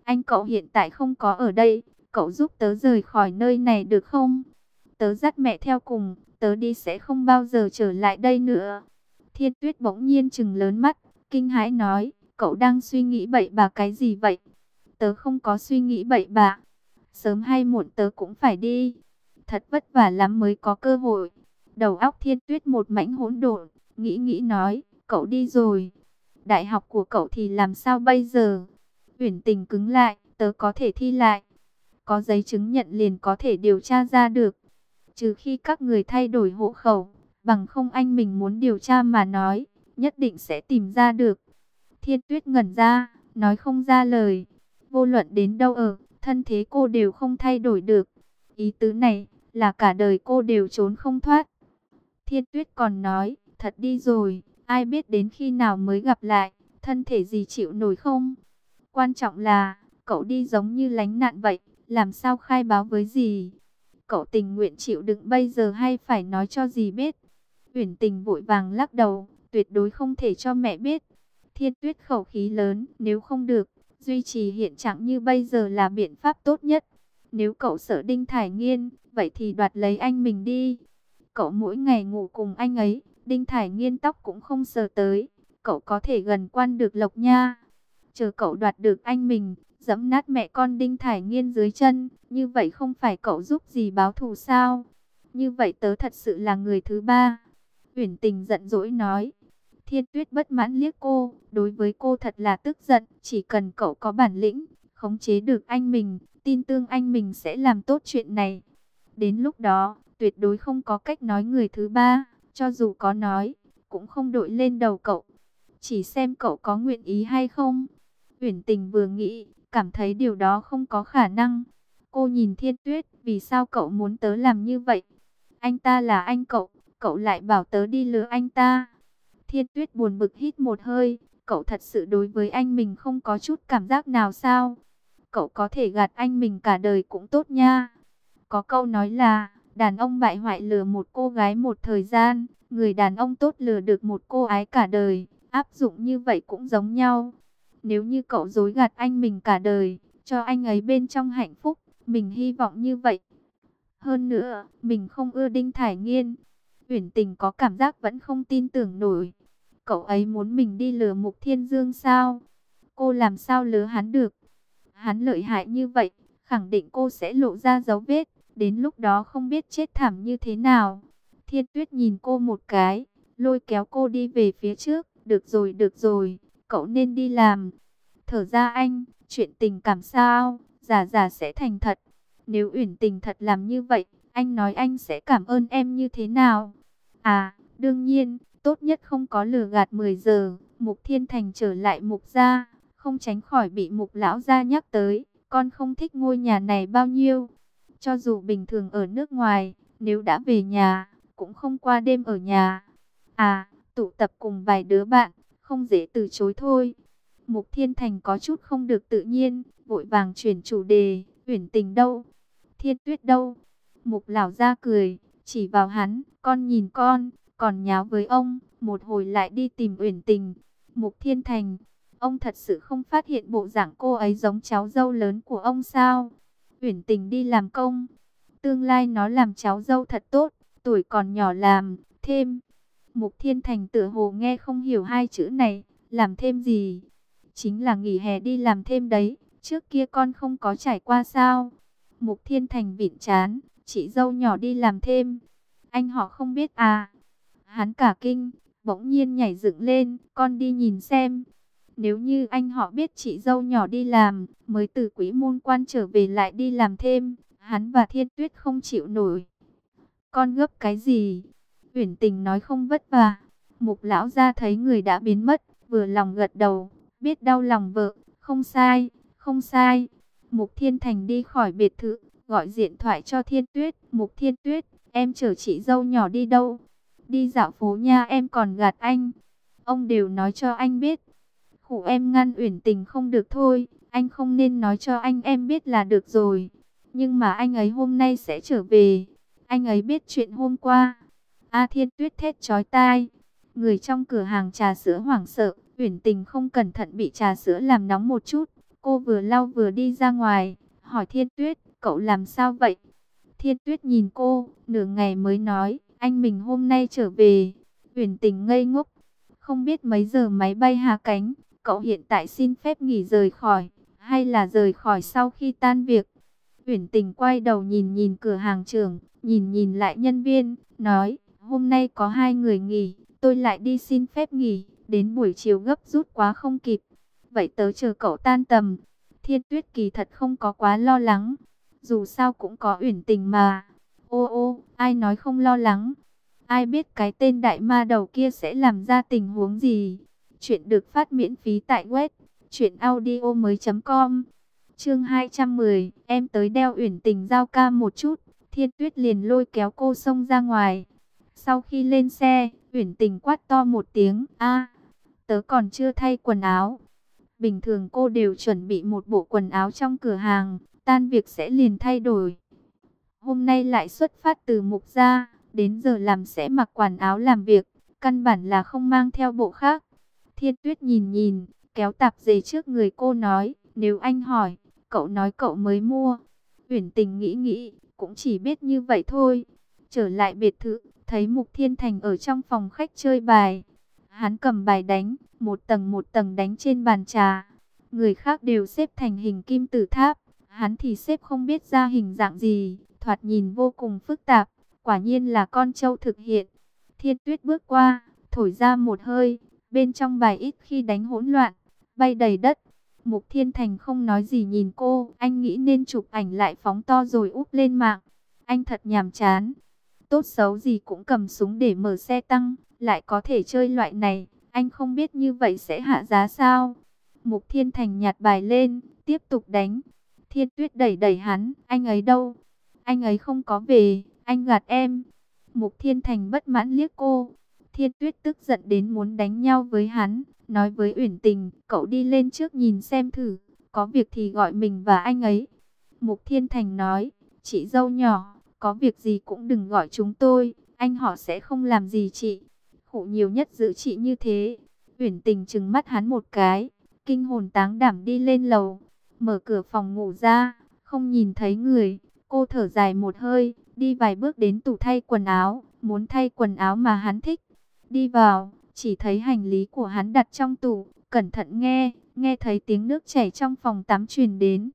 anh cậu hiện tại không có ở đây, cậu giúp tớ rời khỏi nơi này được không? Tớ dắt mẹ theo cùng, tớ đi sẽ không bao giờ trở lại đây nữa. Thiên Tuyết bỗng nhiên trừng lớn mắt, kinh hãi nói, cậu đang suy nghĩ bậy bạ cái gì vậy? Tớ không có suy nghĩ bậy bạ, sớm hay muộn tớ cũng phải đi. Thật vất vả lắm mới có cơ hội. Đầu óc Thiên Tuyết một mảnh hỗn độn, nghĩ nói, cậu đi rồi. Đại học của cậu thì làm sao bây giờ? Uyển Tình cứng lại, tớ có thể thi lại. Có giấy chứng nhận liền có thể điều tra ra được. Trừ khi các người thay đổi hộ khẩu, bằng không anh mình muốn điều tra mà nói, nhất định sẽ tìm ra được. Thiên Tuyết ngẩn ra, nói không ra lời. Vô luận đến đâu ở, thân thế cô đều không thay đổi được. Ý tứ này là cả đời cô đều trốn không thoát. Thiên Tuyết còn nói, thật đi rồi, ai biết đến khi nào mới gặp lại, thân thể gì chịu nổi không? Quan trọng là, cậu đi giống như lánh nạn vậy, làm sao khai báo với dì? Cậu tình nguyện chịu đựng bây giờ hay phải nói cho dì biết? Uyển Tình vội vàng lắc đầu, tuyệt đối không thể cho mẹ biết. Thiên Tuyết khẩu khí lớn, nếu không được, duy trì hiện trạng như bây giờ là biện pháp tốt nhất. Nếu cậu sợ Đinh Thải Nghiên, vậy thì đoạt lấy anh mình đi. Cậu mỗi ngày ngủ cùng anh ấy, Đinh Thải Nghiên tóc cũng không sờ tới. Cậu có thể gần quan được Lộc Nha. Chờ cậu đoạt được anh mình, giẫm nát mẹ con Đinh Thải Nghiên dưới chân. Như vậy không phải cậu giúp gì báo thù sao? Như vậy tớ thật sự là người thứ ba. Uyển Tình giận dỗi nói. Thiên Tuyết bất mãn liếc cô, đối với cô thật là tức giận, chỉ cần cậu có bản lĩnh, khống chế được anh mình, tin tưởng anh mình sẽ làm tốt chuyện này. Đến lúc đó, tuyệt đối không có cách nói người thứ ba, cho dù có nói, cũng không đội lên đầu cậu. Chỉ xem cậu có nguyện ý hay không. Uyển Tình vừa nghĩ, cảm thấy điều đó không có khả năng. Cô nhìn Thiên Tuyết, vì sao cậu muốn tớ làm như vậy? Anh ta là anh cậu, cậu lại bảo tớ đi lừa anh ta. Thiên Tuyết buồn bực hít một hơi, cậu thật sự đối với anh mình không có chút cảm giác nào sao? Cậu có thể gạt anh mình cả đời cũng tốt nha. Có câu nói là, đàn ông bại hoại lừa một cô gái một thời gian, người đàn ông tốt lừa được một cô ái cả đời, áp dụng như vậy cũng giống nhau. Nếu như cậu dối gạt anh mình cả đời, cho anh ấy bên trong hạnh phúc, mình hy vọng như vậy. Hơn nữa, mình không ưa Đinh Thải Nghiên. Uyển Tình có cảm giác vẫn không tin tưởng nổi. Cậu ấy muốn mình đi lừa Mục Thiên Dương sao? Cô làm sao lừa hắn được? Hắn lợi hại như vậy, khẳng định cô sẽ lộ ra dấu vết. Đến lúc đó không biết chết thảm như thế nào. Thiên Tuyết nhìn cô một cái, lôi kéo cô đi về phía trước. Được rồi, cậu nên đi làm. Thở ra anh, chuyện tình cảm sao, giả giả sẽ thành thật. Nếu Uyển Tình thật làm như vậy, anh nói anh sẽ cảm ơn em như thế nào? À, đương nhiên, tốt nhất không có lừa gạt 10 giờ. Mục Thiên Thành trở lại Mục gia, không tránh khỏi bị Mục lão gia nhắc tới. Con không thích ngôi nhà này bao nhiêu. Cho dù bình thường ở nước ngoài, nếu đã về nhà, cũng không qua đêm ở nhà. À, tụ tập cùng vài đứa bạn, không dễ từ chối thôi. Mục Thiên Thành có chút không được tự nhiên, vội vàng chuyển chủ đề. Uyển Tình đâu? Thiên Tuyết đâu? Mục lão gia cười, chỉ vào hắn, con nhìn con, còn nháo với ông, một hồi lại đi tìm Uyển Tình. Mục Thiên Thành, ông thật sự không phát hiện bộ dạng cô ấy giống cháu dâu lớn của ông sao? Uyển Tình đi làm công, tương lai nó làm cháu dâu thật tốt, tuổi còn nhỏ làm thêm. Mục Thiên Thành tựa hồ nghe không hiểu hai chữ này, làm thêm gì? Chính là nghỉ hè đi làm thêm đấy, trước kia con không có trải qua sao? Mục Thiên Thành vịn chán, chị dâu nhỏ đi làm thêm. Anh họ không biết à? Hắn cả kinh, bỗng nhiên nhảy dựng lên, con đi nhìn xem. Nếu như anh họ biết chị dâu nhỏ đi làm, mới từ Quý Môn Quan trở về lại đi làm thêm, hắn và Thiên Tuyết không chịu nổi. Con gấp cái gì? Uyển Tình nói không vất vả. Mục lão gia thấy người đã biến mất, vừa lòng gật đầu, biết đau lòng vợ, không sai, không sai. Mục Thiên Thành đi khỏi biệt thự, gọi điện thoại cho Thiên Tuyết. Mục Thiên Tuyết, em chở chị dâu nhỏ đi đâu? Đi dạo phố nha, em còn gạt anh. Ông đều nói cho anh biết. Khổ em ngăn Uyển Tình không được thôi, anh không nên nói cho anh em biết là được rồi. Nhưng mà anh ấy hôm nay sẽ trở về. Anh ấy biết chuyện hôm qua. A Thiên Tuyết thét chói tai. Người trong cửa hàng trà sữa hoảng sợ, Uyển Tình không cẩn thận bị trà sữa làm nóng một chút, Cô vừa lau vừa đi ra ngoài, hỏi Thiên Tuyết, cậu làm sao vậy? Thiên Tuyết nhìn cô, nửa ngày mới nói, anh mình hôm nay trở về. Uyển Tình ngây ngốc, không biết mấy giờ máy bay hạ cánh, cậu hiện tại xin phép nghỉ rời khỏi, hay là rời khỏi sau khi tan việc? Uyển Tình quay đầu nhìn nhìn cửa hàng trưởng, nhìn nhìn lại nhân viên, nói, hôm nay có 2 người nghỉ, tôi lại đi xin phép nghỉ, đến buổi chiều gấp rút quá không kịp. Vậy tớ chờ cậu tan tầm. Thiên Tuyết kỳ thật không có quá lo lắng, dù sao cũng có Uyển Tình mà. Ô ô, ai nói không lo lắng? Ai biết cái tên đại ma đầu kia sẽ làm ra tình huống gì? Chuyện được phát miễn phí tại web truyệnaudiomoi.com. Chương 210, em tới đeo Uyển Tình giao ca một chút. Thiên Tuyết liền lôi kéo cô xông ra ngoài. Sau khi lên xe, Uyển Tình quát to một tiếng, "A, tớ còn chưa thay quần áo." Bình thường cô đều chuẩn bị một bộ quần áo trong cửa hàng, tan việc sẽ liền thay đổi. Hôm nay lại xuất phát từ Mục gia, đến giờ làm sẽ mặc quần áo làm việc, căn bản là không mang theo bộ khác. Thiên Tuyết nhìn nhìn, kéo tạp dề trước người cô nói, nếu anh hỏi, cậu nói cậu mới mua. Uyển Tình nghĩ nghĩ, cũng chỉ biết như vậy thôi. Trở lại biệt thự, thấy Mục Thiên Thành ở trong phòng khách chơi bài. Hắn cầm bài đánh, một tầng đánh trên bàn trà. Người khác đều xếp thành hình kim tự tháp, hắn thì xếp không biết ra hình dạng gì, thoạt nhìn vô cùng phức tạp, quả nhiên là con trâu thực hiện. Thiên Tuyết bước qua, thổi ra một hơi, bên trong bài ít khi đánh hỗn loạn, bay đầy đất. Mục Thiên Thành không nói gì nhìn cô, anh nghĩ nên chụp ảnh lại phóng to rồi úp lên mạng. Anh thật nhàm chán, tốt xấu gì cũng cầm súng để mở xe tăng, lại có thể chơi loại này, anh không biết như vậy sẽ hạ giá sao? Mục Thiên Thành nhặt bài lên, tiếp tục đánh. Thiên Tuyết đẩy đẩy hắn, anh ấy đâu? Anh ấy không có về, anh gạt em. Mục Thiên Thành bất mãn liếc cô. Thiên Tuyết tức giận đến muốn đánh nhau với hắn, nói với Uyển Tình, cậu đi lên trước nhìn xem thử, có việc thì gọi mình và anh ấy. Mục Thiên Thành nói, chị dâu nhỏ, có việc gì cũng đừng gọi chúng tôi, anh họ sẽ không làm gì chị. Khổ nhiều nhất giữ chị như thế. Uyển Tình trừng mắt hắn một cái, kinh hồn táng đảm đi lên lầu, mở cửa phòng ngủ ra, không nhìn thấy người. Cô thở dài một hơi, đi vài bước đến tủ thay quần áo, muốn thay quần áo mà hắn thích. Đi vào, chỉ thấy hành lý của hắn đặt trong tủ, cẩn thận nghe thấy tiếng nước chảy trong phòng tắm truyền đến.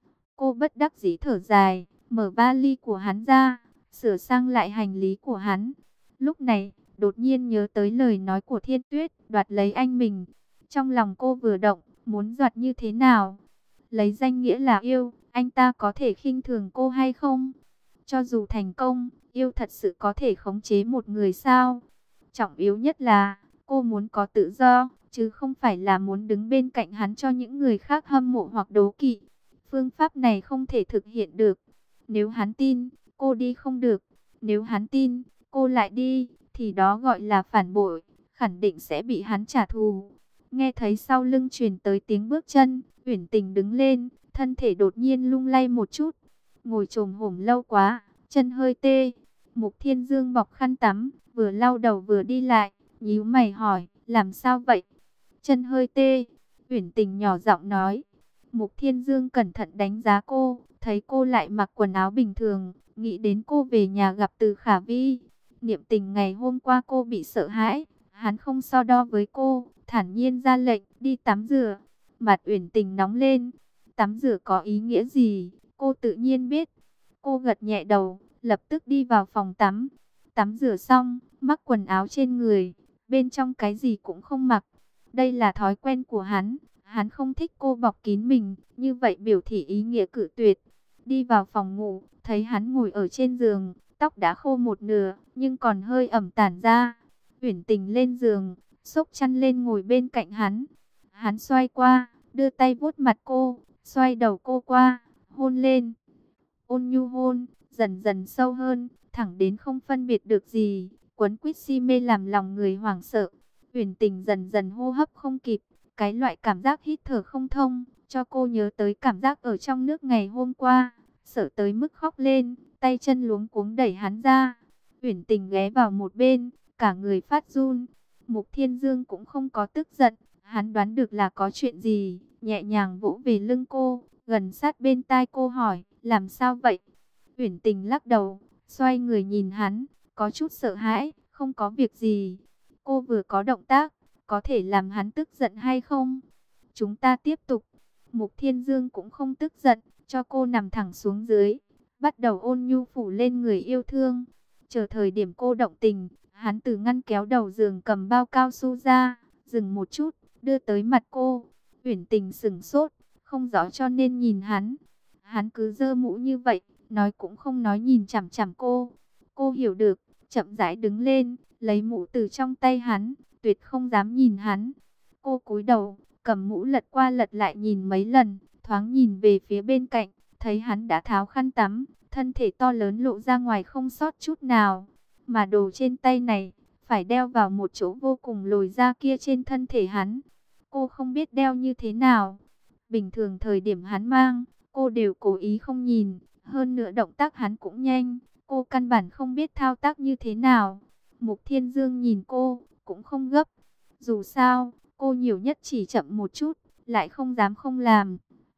Cô bất đắc dĩ thở dài, mở vali của hắn ra, sửa sang lại hành lý của hắn. Lúc này, đột nhiên nhớ tới lời nói của Thiên Tuyết, đoạt lấy anh mình. Trong lòng cô vừa động, muốn đoạt như thế nào? Lấy danh nghĩa là yêu, anh ta có thể khinh thường cô hay không? Cho dù thành công, yêu thật sự có thể khống chế một người sao? Trọng yếu nhất là, cô muốn có tự do, chứ không phải là muốn đứng bên cạnh hắn cho những người khác hâm mộ hoặc đố kỵ. Phương pháp này không thể thực hiện được. Nếu hắn tin, cô đi không được. Nếu hắn tin, cô lại đi, thì đó gọi là phản bội, khẳng định sẽ bị hắn trả thù. Nghe thấy sau lưng truyền tới tiếng bước chân, Uyển Tình đứng lên, thân thể đột nhiên lung lay một chút. Ngồi chồm hổm lâu quá, chân hơi tê. Mục Thiên Dương bọc khăn tắm, vừa lau đầu vừa đi lại, nhíu mày hỏi, làm sao vậy? Chân hơi tê. Uyển Tình nhỏ giọng nói. Mục Thiên Dương cẩn thận đánh giá cô, thấy cô lại mặc quần áo bình thường, nghĩ đến cô về nhà gặp Từ Khả Vi. Niệm tình ngày hôm qua cô bị sợ hãi, hắn không so đo với cô, thản nhiên ra lệnh đi tắm rửa. Mặt Uyển Tình nóng lên, tắm rửa có ý nghĩa gì, cô tự nhiên biết. Cô gật nhẹ đầu, lập tức đi vào phòng tắm. Tắm rửa xong, mắc quần áo trên người, bên trong cái gì cũng không mặc. Đây là thói quen của hắn. Hắn không thích cô bọc kín mình, như vậy biểu thị ý nghĩa cự tuyệt. Đi vào phòng ngủ, thấy hắn ngồi ở trên giường, tóc đã khô một nửa, nhưng còn hơi ẩm tản ra. Uyển Tình lên giường, xốc chăn lên ngồi bên cạnh hắn. Hắn xoay qua, đưa tay vuốt mặt cô, xoay đầu cô qua, hôn lên. Ôn nhu hôn, dần dần sâu hơn, thẳng đến không phân biệt được gì, quấn quýt si mê làm lòng người hoảng sợ. Uyển Tình dần dần hô hấp không kịp. Cái loại cảm giác hít thở không thông, cho cô nhớ tới cảm giác ở trong nước ngày hôm qua, sợ tới mức khóc lên, tay chân luống cuống đẩy hắn ra. Uyển Tình ghé vào một bên, cả người phát run. Mục Thiên Dương cũng không có tức giận, hắn đoán được là có chuyện gì, nhẹ nhàng vỗ về lưng cô, gần sát bên tai cô hỏi, làm sao vậy? Uyển Tình lắc đầu, xoay người nhìn hắn, có chút sợ hãi, không có việc gì. Cô vừa có động tác, có thể làm hắn tức giận hay không? Chúng ta tiếp tục. Mục Thiên Dương cũng không tức giận, cho cô nằm thẳng xuống dưới, bắt đầu ôn nhu phủ lên người yêu thương. Chờ thời điểm cô động tình, hắn từ ngăn kéo đầu giường cầm bao cao su ra, dừng một chút, đưa tới mặt cô. Uyển Tình sững sốt, không rõ cho nên nhìn hắn. Hắn cứ giơ mũ như vậy, nói cũng không nói nhìn chằm chằm cô. Cô hiểu được, chậm rãi đứng lên, lấy mũ từ trong tay hắn, tuyệt không dám nhìn hắn. Cô cúi đầu, cầm mũ lật qua lật lại nhìn mấy lần, thoáng nhìn về phía bên cạnh, thấy hắn đã tháo khăn tắm, thân thể to lớn lộ ra ngoài không sót chút nào. Mà đồ trên tay này, phải đeo vào một chỗ vô cùng lồi ra kia trên thân thể hắn. Cô không biết đeo như thế nào. Bình thường thời điểm hắn mang, cô đều cố ý không nhìn. Hơn nữa động tác hắn cũng nhanh, cô căn bản không biết thao tác như thế nào. Mục Thiên Dương nhìn cô, cũng không gấp. Dù sao, cô nhiều nhất chỉ chậm một chút, lại không dám không làm.